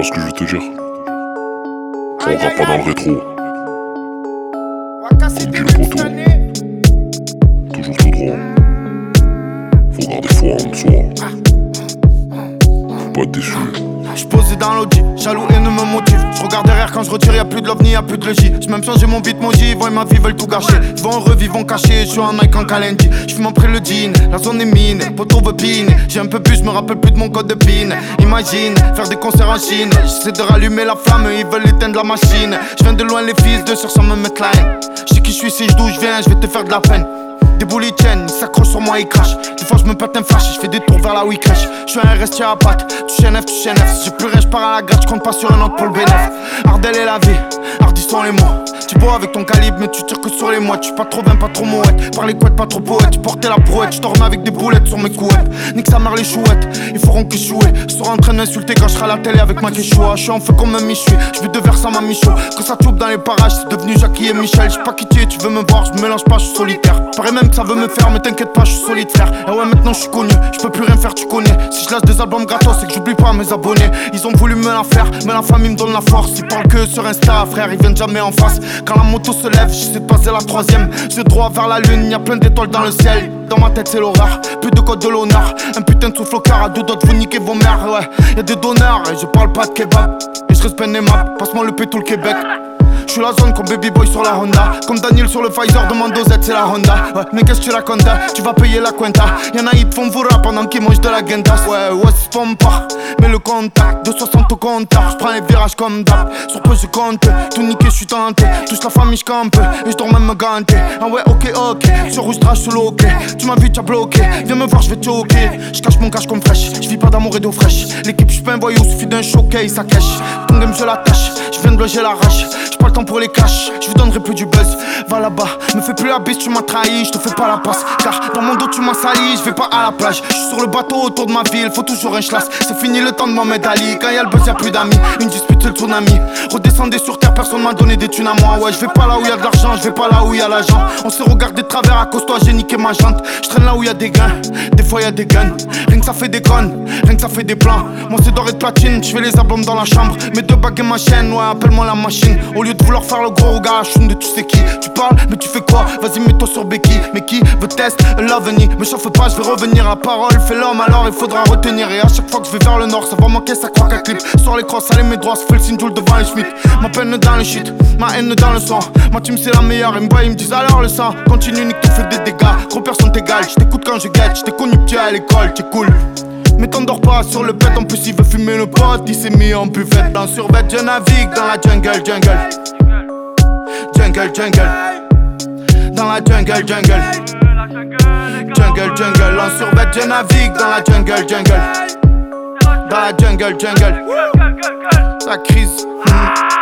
vois ce que je veux te dire? On regarde pas dans le rétro. Comme dit le poteau. Toujours tout droit. Faut garder foi en soi. Faut pas être déçu. J'suis posé dans l'audi, jaloux et ne me motive. J'regarde derrière quand je retire, y'a plus de l'ovni, y'a plus de légis. J'm'ai même changé mon beat maudit, ils ma vie, veulent tout gâcher. Vont revivre, vont cacher, j'suis en Nike en Kalendi. J'fume après le jean, la zone est mine, poteau veut pine. J'ai un peu bu, j'me rappelle plus de mon code de PIN. Imagine, faire des concerts en Chine. J'essaie de rallumer la flamme, ils veulent éteindre la machine. J'viens de loin, les fils de sur me mettre la haine. J'sais qui j'suis, si d'où j'viens, j'vais te faire de la peine. Des boules tiennent, ils s'accrochent sur moi, ils crachent. Des fois j'me pète un flash, j'fais des tours vers là où ils crèchent. J'suis un RST à patte, tu chaînes F, tu chaînes F. Si j'ai plus rien, j'pars à la gratte, j'compte pas sur un autre pour le bénéf. Ardel et la vie, hardis sont les mots. Tu beau avec ton calibre, mais tu tires que sur les mois. Tu pas trop vain, pas trop mouette. Par les couettes, pas trop poète. Tu portais la brouette, je remets avec des boulettes sur mes couettes. Nique sa mère les chouettes, ils feront que chouer. Je serai en train d'insulter quand je serai à la télé avec ma quechua. Je suis en feu comme un Michoui, je veux deux vers à ma Michaud. Quand ça toupe dans les parages, c'est devenu Jackie et Michel. J'sais pas qui tu es, tu veux me voir, je me mélange pas, je suis solitaire. Pareil même que ça veut me faire, mais t'inquiète pas, je suis solide frère. Et ouais, maintenant je suis connu, je peux plus rien faire, tu connais. Si je lâche des albums gratos, c'est que j'oublie pas mes abonnés. Ils ont voulu me la faire, mais la famille me donne la force. Ils parlent que sur Insta, frère, ils viennent jamais en face. Quand la moto se lève, j'essaie de passer la troisième. Je droit vers la lune, y'a plein d'étoiles dans le ciel. Dans ma tête c'est l'horreur, plus de code de l'honneur. Un putain de souffle au cœur, à deux doigts de vous niquer vos mères. Ouais, y'a des donneurs et je parle pas de kebab. Et je respecte les maps, passe-moi le pétou le Québec. J'suis la zone comme Baby Boy sur la Honda. Comme Daniel sur le Pfizer, demande aux Z, c'est la Honda. Ouais, mais qu'est-ce que tu la conta? Tu vas payer la cuenta. Y'en a, ils te font voura pendant qu'ils mangent de la guendas. Ouais, c'est pompa, mais le contact de 60 au compteur. J'prends les virages comme d'hab, sur peu je compte. Tout niqué, j'suis tenté, touche la famille, j'campe. Et j'dors même me ganter. Ah ouais, ok, sur rouge trash sous l'ok. Tu m'as vu, t'as bloqué, viens me voir, j'vais te choquer. J'cache mon cash comme fraîche, j'vis pas d'amour et d'eau fraîche. L'équipe, j'suis pas un voyou, suffit d'un showcase, ça cache. Ton game, je l'attache, j'viens de loger la rage. J'pas le temps pour les cash, je vous donnerai plus du buzz. Va là-bas, me fais plus la bise, tu m'as trahi, je te fais pas la passe. Car dans mon dos tu m'as sali, je vais pas à la plage. Je suis sur le bateau autour de ma ville, faut toujours un schlass. C'est fini le temps de Mohamed Ali, quand y'a le buzz y'a plus d'amis. Une dispute c'est le tsunami, redescendez sur terre, personne m'a donné des thunes à moi. Ouais, je vais pas là où y'a de l'argent, je vais pas là où y'a l'agent. On se regarde de travers à cause toi, j'ai niqué ma jante. Je traîne là où y'a des gains, des fois y'a des guns. Rien que ça fait des connes, rien que ça fait des plans. Moi c'est doré de platine, je fais les albums dans la chambre. Mes deux bagues et ma chaîne, ouais appelle-moi la machine. Au lieu de vouloir faire le gros gars, je de tu sais qui. Tu parles, mais tu fais quoi? Vas-y, mets-toi sur Becky. Mais qui veut tester l'avenir? Me chauffe pas, je vais revenir. La parole fait l'homme, alors il faudra retenir. Et à chaque fois que je vais vers le nord, ça va manquer, ça croit qu'à clip. Sur les crosses, allez mes droits, ça fait le signe tout devant les Schmitt. Ma peine dans le shit, ma haine dans le sang. Ma team c'est la meilleure, ils me voient, ils me disent alors le sang. Continue, nique, tu fais des dégâts. Gros personne t'égale, je t'écoute quand je guette. Je t'ai connu petit à l'école, t'es cool. Mais t'endors pas sur le pet, en plus il veut fumer le pote. Il s'est mis en buvette, dans survêt, je navigue dans la jungle. Dans la jungle. Jungle, en survêt, je navigue dans la jungle. Dans la jungle. La crise.